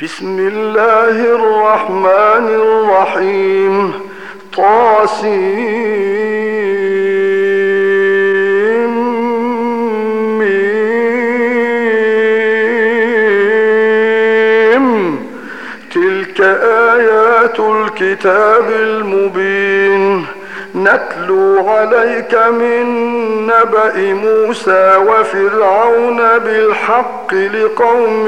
بسم الله الرحمن الرحيم. طاسيم. تلك آيات الكتاب المبين، نتلو عليك من نبأ موسى وفرعون بالحق لقوم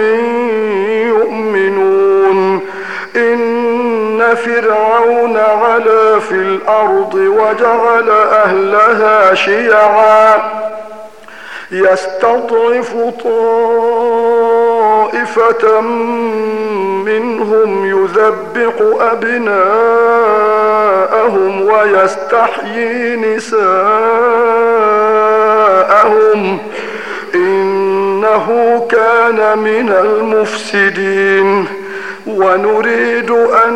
يؤمنون. إن فرعون علا في الأرض وجعل أهلها شيعا يستضعف طائفة منهم يذبح أبناءهم ويستحيي نساءهم إنه كان من المفسدين. ونريد أن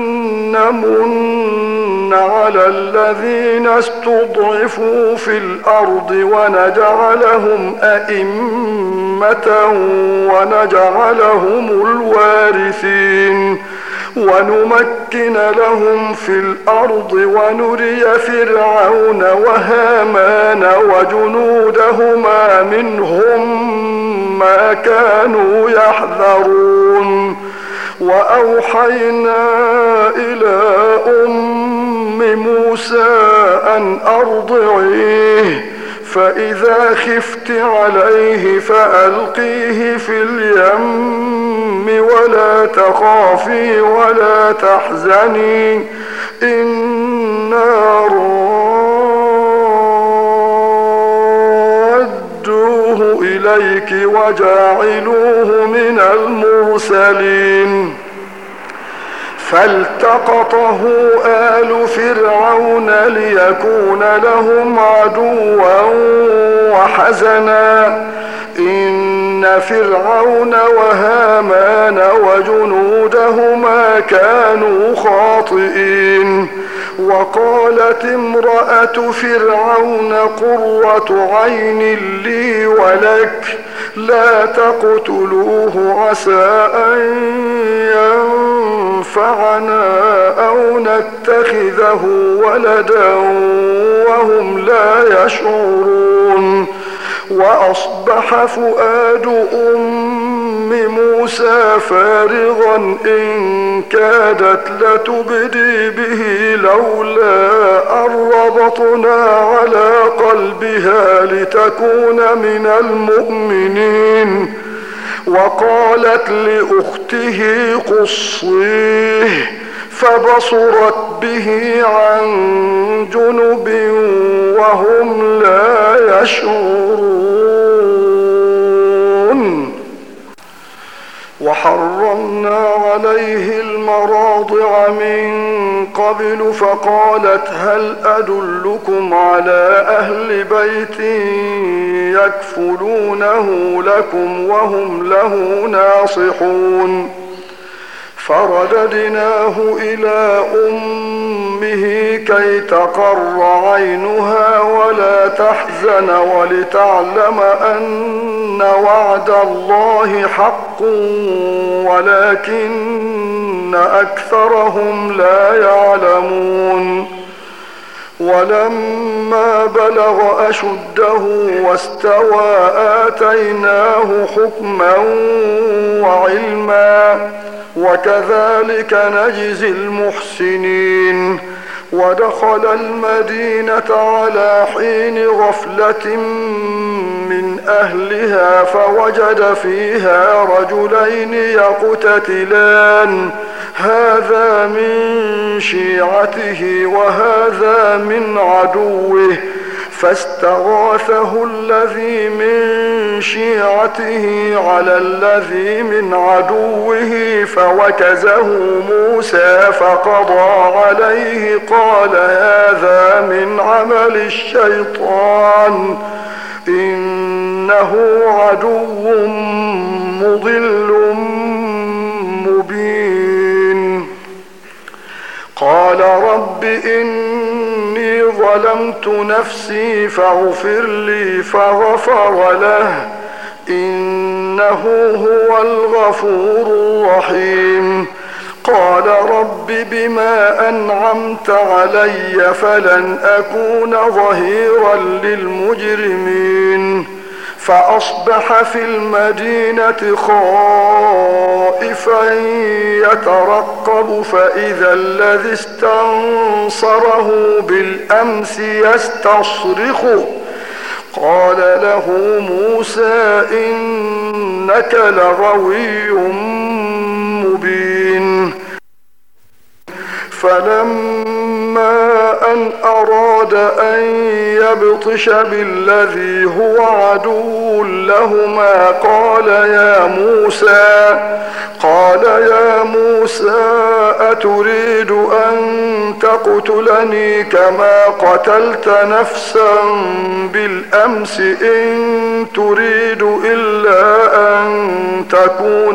نمن على الذين استضعفوا في الأرض ونجعلهم أئمة ونجعلهم الوارثين ونمكن لهم في الأرض ونري فرعون وهامان وجنودهما منهم ما كانوا يحذرون. وأوحينا إلى أم موسى أن أرضعيه، فإذا خفت عليه فألقيه في اليم ولا تخافي ولا تحزني إنا ردوه إليك وجاعلوه من المرسلين. فالتقطه آل فرعون ليكون لهم عدوا وحزنا إن فرعون وهامان وجنودهما كانوا خاطئين. وقالت امرأة فرعون قرة عين لي ولك لا تقتلوه عسى أن ينفعنا أو نتخذه ولدا وهم لا يشعرون. وأصبح فؤاد أم موسى فارغا إن كادت لتبدي به لولا أن ربطنا على قلبها لتكون من المؤمنين. وقالت لأخته قصيه فبصرت به عن جنب وهم لا يشعرون. وحرمنا عليه المراضع من قبل فقالت هل أدلكم على أهل بيت يكفلونه لكم وهم له ناصحون. فرددناه إلى أمه كي تقر عينها ولا تحزن ولتعلم أن وعد الله حق ولكن أكثرهم لا يعلمون. ولما بلغ أشده واستوى آتيناه حكما وعلما وكذلك نجزي المحسنين. ودخل المدينة على حين غفلة من أهلها فوجد فيها رجلين يقتتلان هذا من شيعته وهذا من عدوه فاستغاثه الذي من شيعته على الذي من عدوه فوكزه موسى فقضى عليه قال هذا من عمل الشيطان إنه عدو مضل مبين. قال رب إني ظلمت نفسي فاغفر لي فغفر له إن إنه هو الغفور الرحيم. قال رب بما أنعمت علي فلن أكون ظهيرا للمجرمين. فأصبح في المدينة خائفا يترقب فإذا الذي استنصره بالأمس يستصرخه. قال له موسى إنك لغوي مبين. فلما أن أراد أن يبطش بالذي هو عدو لهما قال يا موسى أتريد أن تقتلني كما قتلت نفسا بالأمس إن تريد إلا أن تكون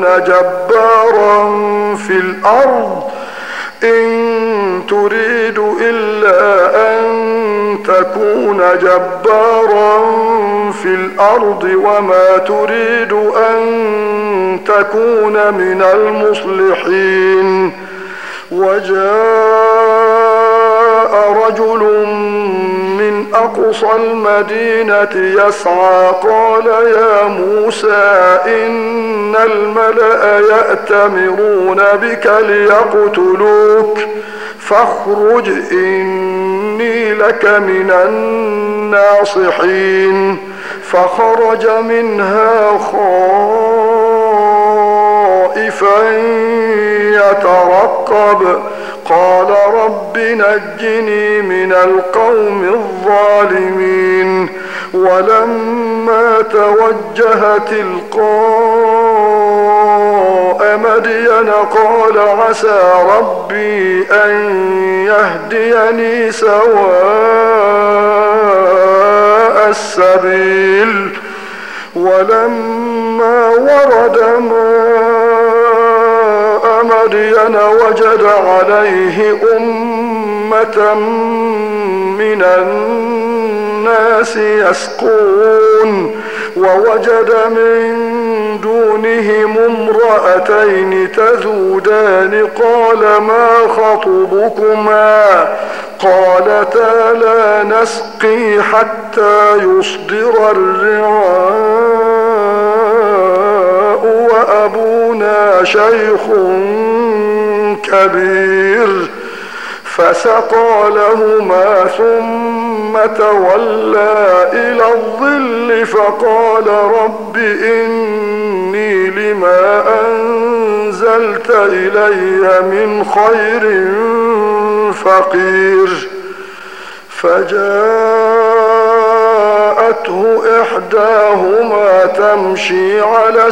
جبارا في الأرض وما تريد أن تكون من المصلحين. وجاء رجل من أقصى المدينة يسعى قال يا موسى إن الملأ يأتمرون بك ليقتلوك فاخرج إني لك من الناصحين. فخرج منها خائفا يترقب قال رب نجني من القوم الظالمين. ولما توجه تلقاء مدين قال عسى ربي أن يهديني سواء السبيل. ولما ورد ماء مدين وجد عليه أمة من الناس يسقون ووجد من دونهم امرأتين تذودان قال ما خطبكما قالتا لا نسقي حتى يصدر الرعاء وأبونا شيخ كبير. فسقى لهما ثم تولى إلى الظل فقال رب إني لما أنزلت إلي من خير فقير. فجاءته إحداهما تمشي على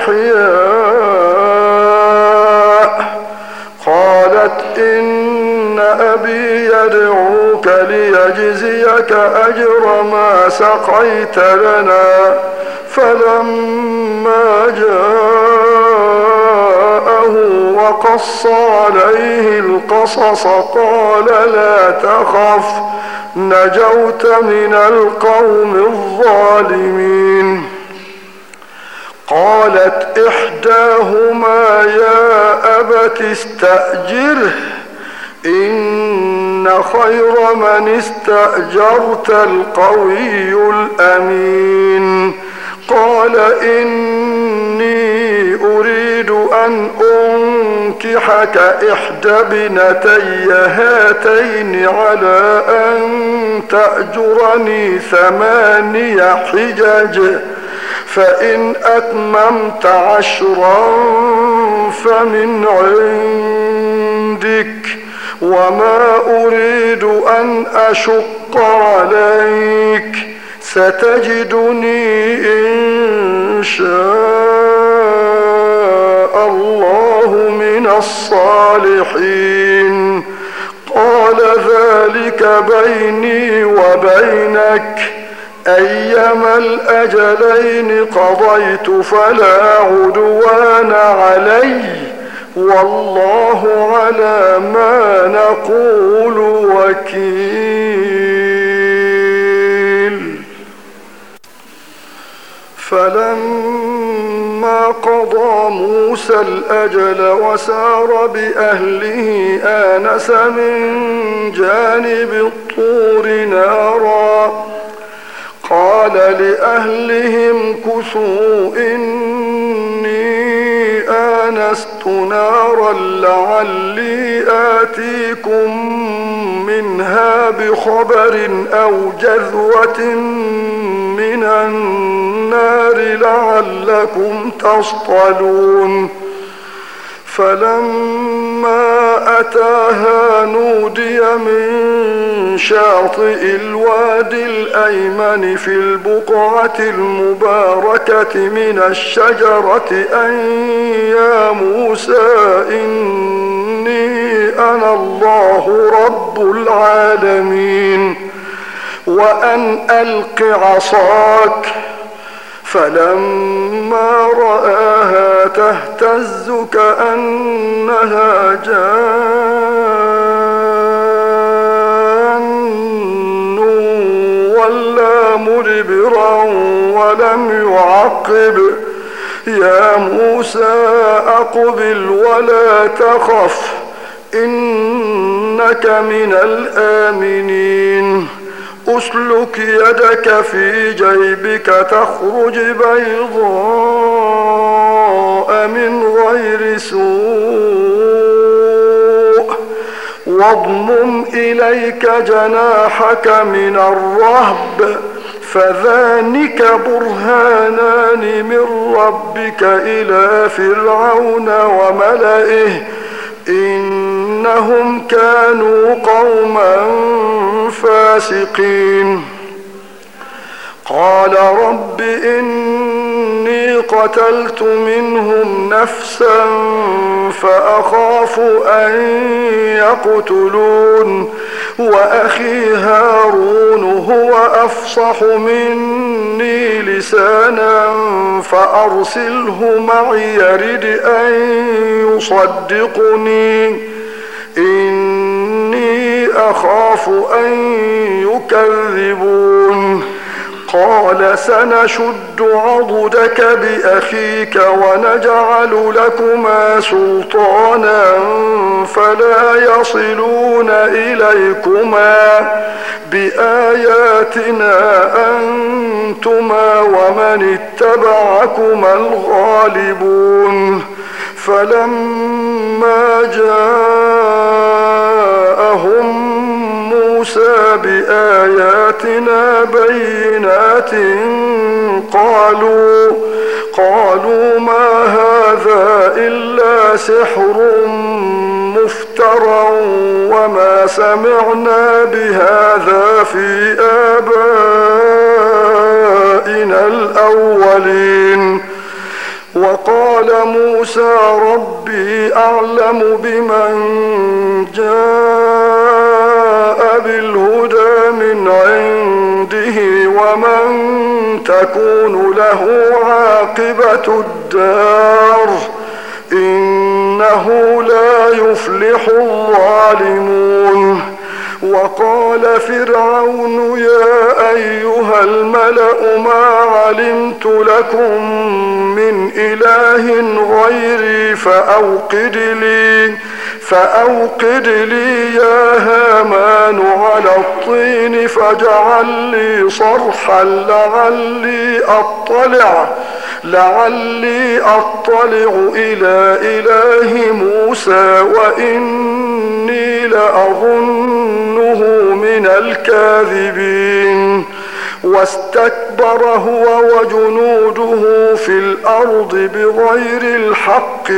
استحياء قالت إن أبي يدعوك ليجزيك أجر ما سقيت لنا. فلما جاءه وقص عليه القصص قال لا تخف نجوت من القوم الظالمين. قالت إحداهما يا أبت استأجره إن خير من استأجرت القوي الأمين. قال إني أريد أن أنكحك إحدى ابنتي هاتين على أن تأجرني 8 حجج فإن أتممت 10 فمن عندك وما أريد أن أشق عليك ستجدني إن شاء الله من الصالحين. قال ذلك بيني وبينك أيما الأجلين قضيت فلا عدوان علي والله على ما نقول وكيل. فلما قضى موسى الأجل وسار بأهله آنس من جانب الطور نارا قال لأهلهم كثوا إني آنست نارا لعلي آتيكم منها بخبر أو جذوة من النار لعلكم تصطلون فلما أتاها نودي من شاطئ الوادي الأيمن في البقعة المباركة من الشجرة أن يا موسى إني أنا الله رب العالمين وأن ألق عصاك فلما رآها تهتز كأنها جان ولا مدبرا ولم يعقب يا موسى أقبل ولا تخف إنك من الآمنين أسلك يدك في جيبك تخرج بيضاء من غير سوء واضمم إليك جناحك من الرهب فذلك برهانان من ربك إلى فرعون وملئه إنهم كانوا قوما فاسقين قال رب إني قتلت منهم نفسا فأخاف أن يقتلون وأخي هارون هو أفصح مني لسانا فأرسله معي يرد أن يصدقني إني أخاف أن يكذبون قال سنشد عضدك بأخيك ونجعل لكما سلطانا فلا يصلون إليكما بآياتنا أنتما ومن اتبعكما الغالبون فلما جاءهم موسى بآياتنا بينات قالوا ما هذا إلا سحر مفترى وما سمعنا بهذا في آبائنا الأولين وقال موسى ربي أعلم بمن جاء بالهدى من عنده ومن تكون له عاقبة الدار إنه لا يفلح الظالمون وقال فرعون يا أيها الملأ ما علمت لكم من إله غيري فأوقد لي يا هامان على الطين فاجعل لي صرحا لعلي أطلع إلى إله موسى وإني لأظنه من الكاذبين واستكبر هو وجنوده في الأرض بغير الحق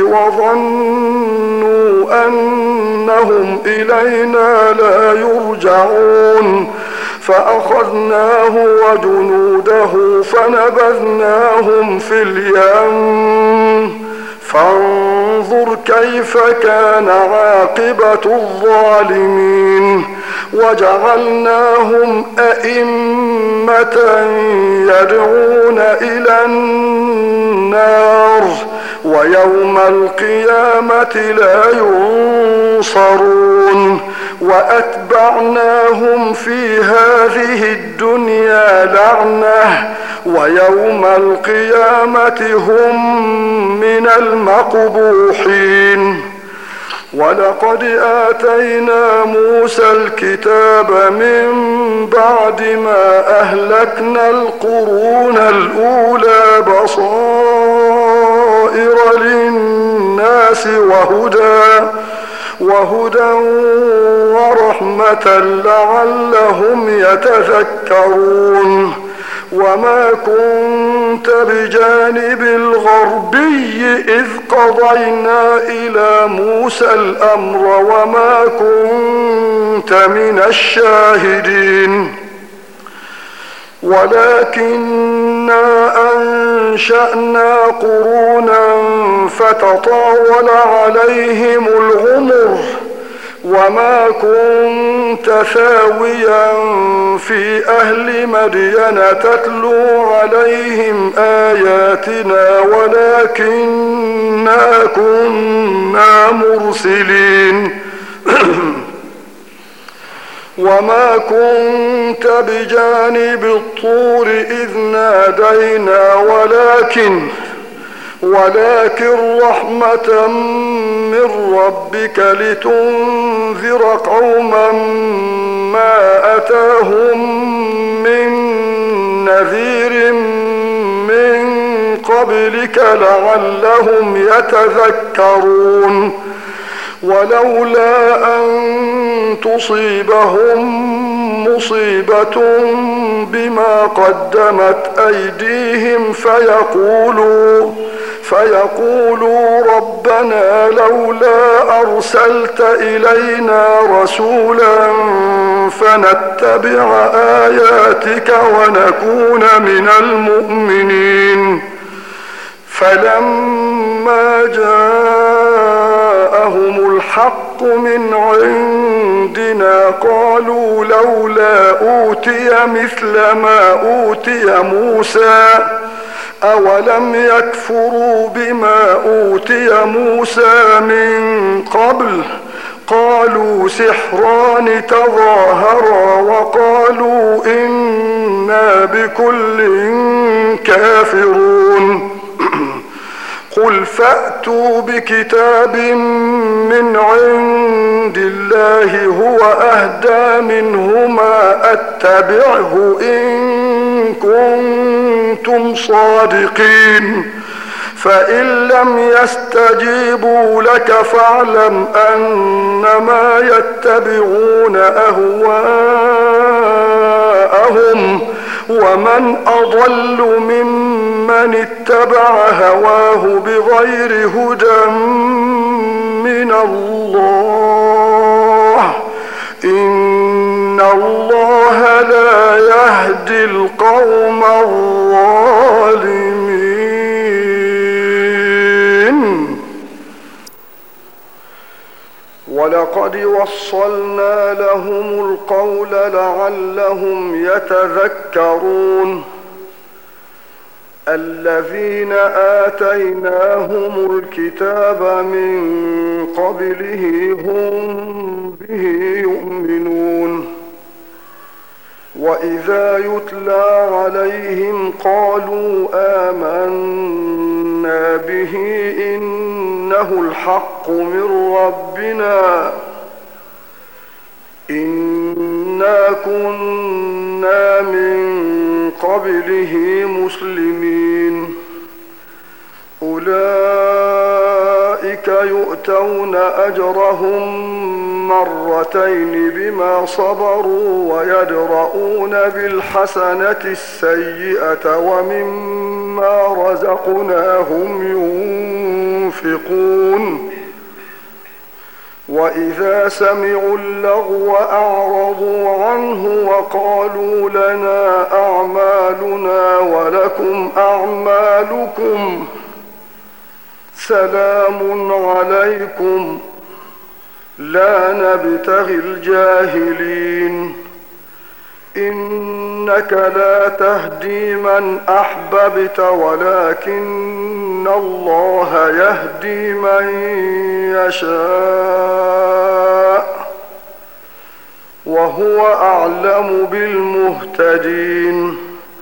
وظنوا أنهم إلينا لا يرجعون فأخذناه وجنوده فنبذناهم في اليم فانظر كيف كان عاقبة الظالمين وجعلناهم أئمة يدعون إلى النار ويوم القيامة لا ينصرون وأتبعناهم في هذه الدنيا لعنة ويوم القيامة هم من المقبوحين. ولقد آتينا موسى الكتاب من بعد ما أهلكنا القرون الأولى بصائر للناس وهدى ورحمة لعلهم يتذكرون. وما كنت بجانب الغربي إذ قضينا إلى موسى الأمر وما كنت من الشاهدين ولكننا أنشأنا قرونا فتطاول عليهم العمر وما كنت ثاويا في أهل مدين تتلو عليهم آياتنا ولكننا كنا مرسلين. وما كنت بجانب الطور إذ نادينا ولكن رحمة من ربك لتنذر قوما ما أتاهم من نذير من قبلك لعلهم يتذكرون. ولولا أن تصيبهم مصيبة بما قدمت أيديهم فيقولوا ربنا لولا أرسلت إلينا رسولا فنتبع آياتك ونكون من المؤمنين. فلما جاءهم الحق من عندنا قالوا لولا أوتي مثل ما أوتي موسى أولم يكفروا بما أوتي موسى من قبل قالوا سحران تظاهرا وقالوا إنا بكل كافرون. قل فأتوا بكتاب من عند الله هو أهدى منهما أتبعه إن كنتم صادقين. فإن لم يستجيبوا لك فاعلم أنما يتبعون أهواءهم ومن أضل ممن اتبع هواه بغير هدى من الله إن الله لا يهدي القوم الظالمين. ولقد وصلنا لهم القول لعلهم يتذكرون. الذين آتيناهم الكتاب من قبله هم به يؤمنون. وإذا يتلى عليهم قالوا آمنا به إنه الحق من ربنا إنا كنا من قبله مسلمين. أولئك يؤتون أجرهم مرتين بما صبروا ويدرؤون بالحسنة السيئة ومما رزقناهم ينفقون. وإذا سمعوا اللغو أعرضوا عنه وقالوا لنا أعمالنا ولكم أعمالكم سلام عليكم لا نبتغي الجاهلين. إنك لا تهدي من أحببت ولكن الله يهدي من يشاء وهو أعلم بالمهتدين.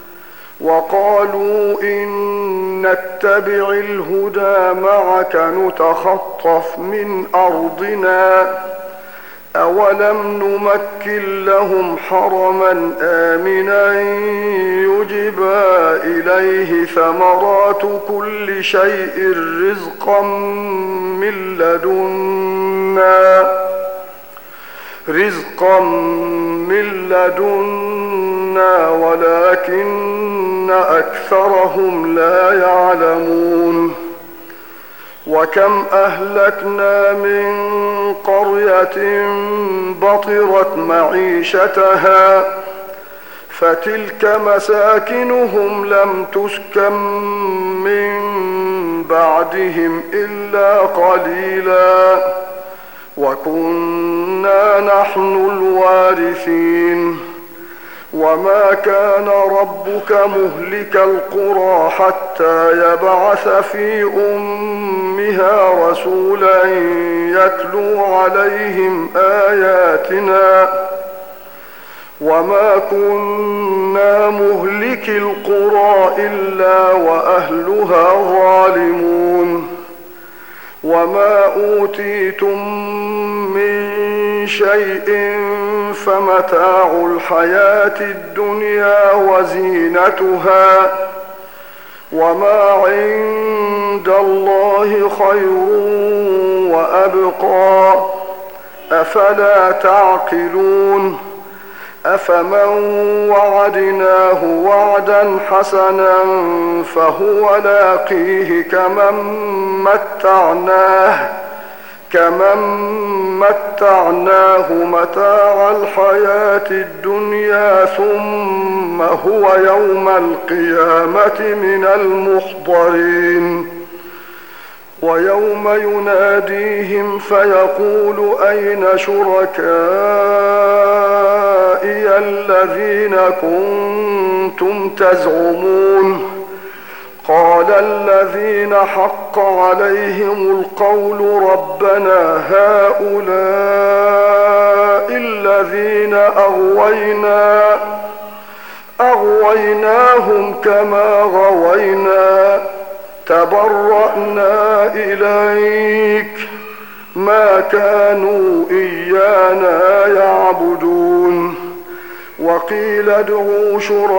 وقالوا إن نتبع الهدى معك نتخطف من أرضنا أولم نمكن لهم حرما آمنا يجبى إليه ثمرات كل شيء رزقا من لدنا ولكن أكثرهم لا يعلمون. وكم أهلكنا من قرية بطرت معيشتها فتلك مساكنهم لم تسكن من بعدهم إلا قليلا وكنا نحن الوارثين. وما كان ربك مهلك القرى حتى يبعث في أمها رسولا يتلو عليهم آياتنا وما كنا مهلك القرى إلا وأهلها ظالمون. وما أوتيتم من شيء فمتاع الحياة الدنيا وزينتها وما عند الله خير وأبقى أفلا تعقلون. أفمن وعدناه وعدا حسنا فهو لاقيه كمن متعناه متاع الحياة الدنيا ثم هو يوم القيامة من المحضرين. ويوم يناديهم فيقول أين شركائي الذين كنتم تزعمون قال الذين حق عليهم القول ربنا هؤلاء الذين أغويناهم كما غوينا تبرأنا إليك ما كانوا إيانا يعبدون. وقيل ادعوا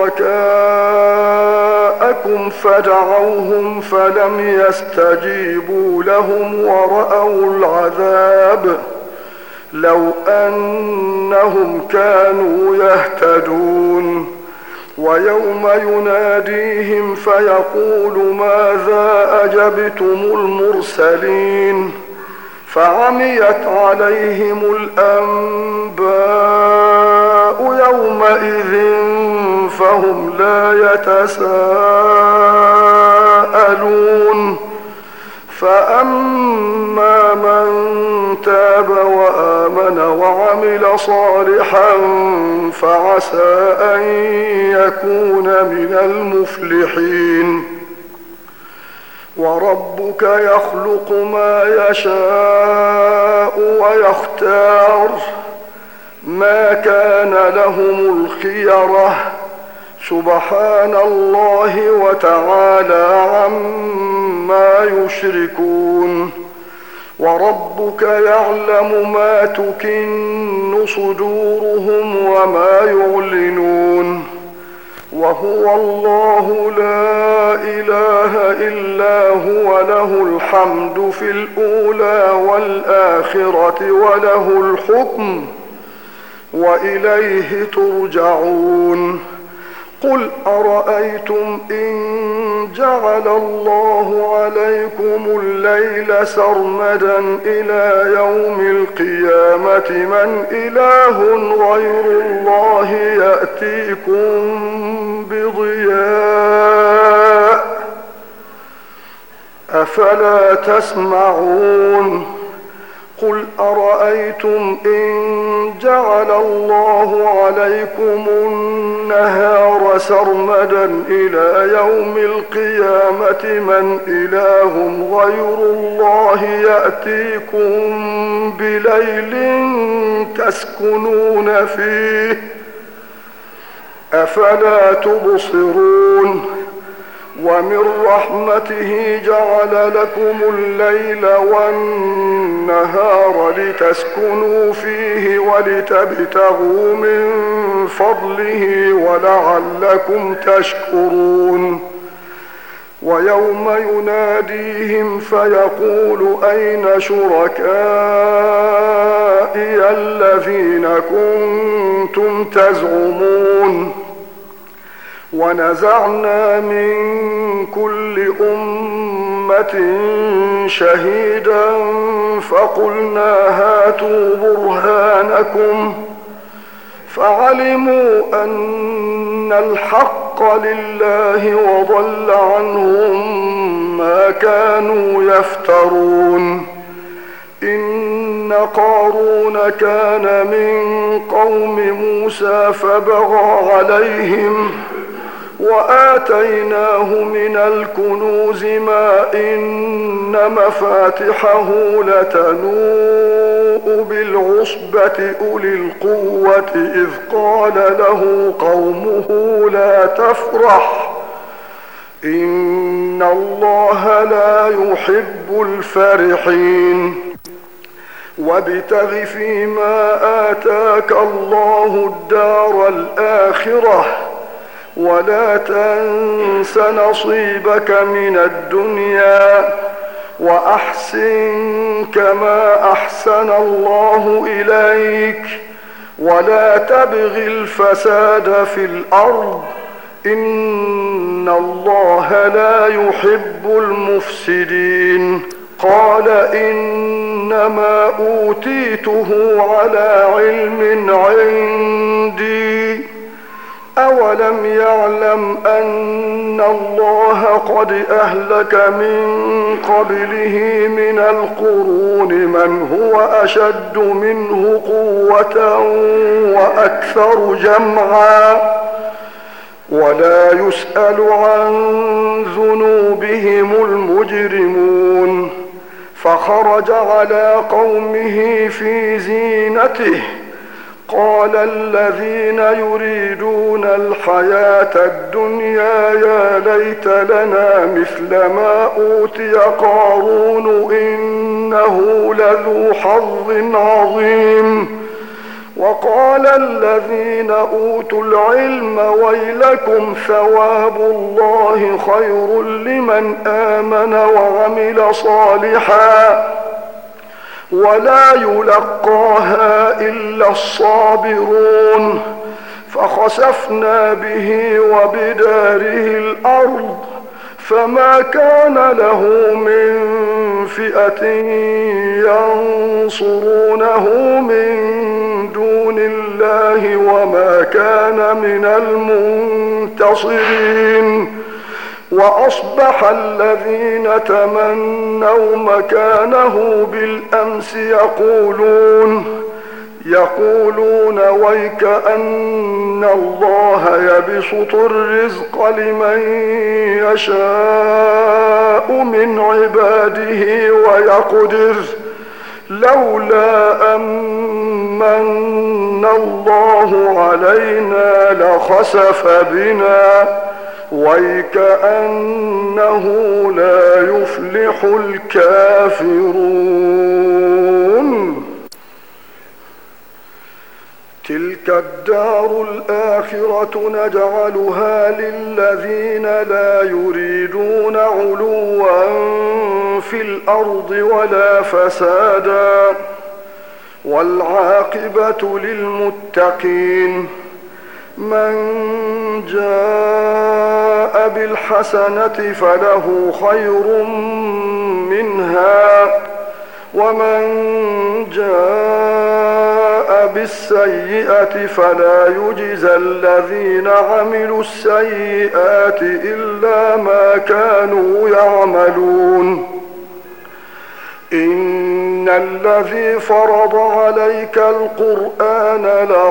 شركاءكم فدعوهم فلم يستجيبوا لهم ورأوا العذاب لو أنهم كانوا يهتدون. ويوم يناديهم فيقول ماذا أجبتم المرسلين فعميت عليهم الأنباء يومئذ فهم لا يتساءلون. فأما من تاب وآمن وعمل صالحا فعسى أن يكون من المفلحين. وربك يخلق ما يشاء ويختار ما كان لهم الخيرة سبحان الله وتعالى عما يشركون. وربك يعلم ما تكن صدورهم وما يعلنون وهو الله لا إله إلا هو له الحمد في الأولى والآخرة وله الحكم وإليه ترجعون. قل أرأيتم إن جعل الله عليكم الليل سرمدا إلى يوم القيامة من إله غير الله يأتيكم بضياء أفلا تسمعون. قل أرأيتم إن جعل الله عليكم النهار سرمدا إلى يوم القيامة من إله غير الله يأتيكم بليل تسكنون فيه أفلا تبصرون ومن رحمته جعل لكم الليل والنهار لتسكنوا فيه ولتبتغوا من فضله ولعلكم تشكرون ويوم يناديهم فيقول أين شركائي الذين كنتم تزعمون ونزعنا من كل أمة شهيدا فقلنا هاتوا برهانكم فعلموا أن الحق لله وضل عنهم ما كانوا يفترون إن قارون كان من قوم موسى فبغى عليهم وآتيناه من الكنوز ما إن مفاتحه لتنوء بالعصبة أولي القوة إذ قال له قومه لا تفرح إن الله لا يحب الفرحين وابتغ فيما آتاك الله الدار الآخرة ولا تنس نصيبك من الدنيا وأحسن كما أحسن الله إليك ولا تبغ الفساد في الأرض إن الله لا يحب المفسدين قال إنما أوتيته على علم عندي أولم يعلم أن الله قد أهلك من قبله من القرون من هو أشد منه قوة وأكثر جمعا ولا يسأل عن ذنوبهم المجرمون فخرج على قومه في زينته قال الذين يريدون الحياة الدنيا يا ليت لنا مثل ما أوتي قارون إنه لذو حظ عظيم وقال الذين أوتوا العلم ويلكم ثواب الله خير لمن آمن وعمل صالحا ولا يلقاها إلا الصابرون فخسفنا به وبداره الأرض فما كان له من فئة ينصرونه من دون الله وما كان من المنتصرين وأصبح الذين تمنوا مكانه بالأمس يقولون ويك أن الله يبسط الرزق لمن يشاء من عباده ويقدر لولا أمن الله علينا لخسف بنا ويكأنه لا يفلح الكافرون تلك الدار الآخرة نجعلها للذين لا يريدون علوا في الأرض ولا فسادا والعاقبة للمتقين من جاء بالحسنة فله خير منها ومن جاء بالسيئة فلا يجزى الذين عملوا السيئات إلا ما كانوا يعملون إن الذي فرض عليك القرآن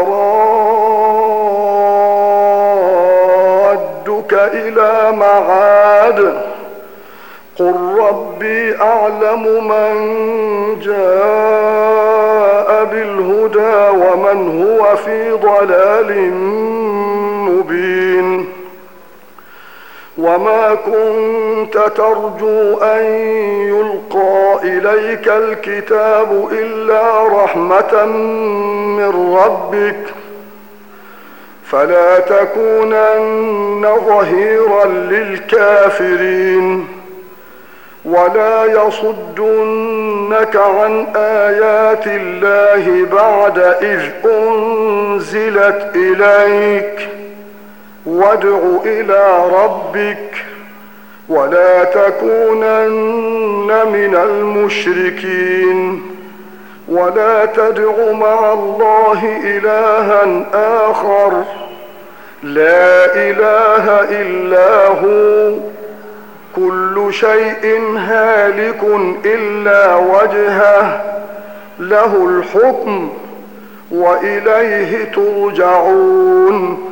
لرادك إلى معاد قل ربي أعلم من جاء بالهدى ومن هو في ضلال مبين. وما كنت ترجو أن يلقى إليك الكتاب إلا رحمة من ربك فلا تكونن ظهيرا للكافرين. ولا يصدنك عن آيات الله بعد إذ أنزلت إليك وادع إلى ربك ولا تكونن من المشركين. ولا تدع مع الله إلها آخر لا إله إلا هو كل شيء هالك إلا وجهه له الحكم وإليه ترجعون.